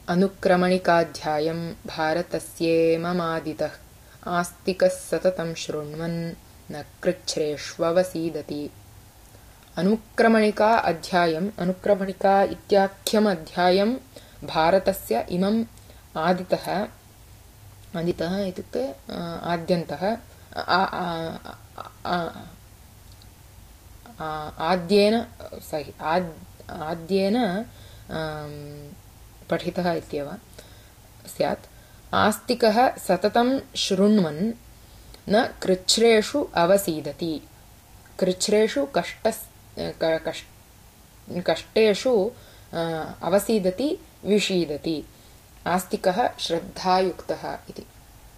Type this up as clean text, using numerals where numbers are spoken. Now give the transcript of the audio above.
अनुक्रमणिकाध्यायं भारतस्येममादितः आस्तिकः सततं शृण्वन् न कृच्छ्रेष्ववसीदति। अनुक्रमणिका अध्यायम् अनुक्रमणिका इत्याख्यम् अध्यायं भारतस्य इमम् आदितः इत्युक्ते आद्यन्तः आद्येन पठितः इत्येव स्यात्। आस्तिकः सततं शृण्वन् न कृच्छ्रेषु अवसीदति। कृच्छ्रेषु कष्टेषु अवसीदति विषीदति। आस्तिकः श्रद्धायुक्तः इति।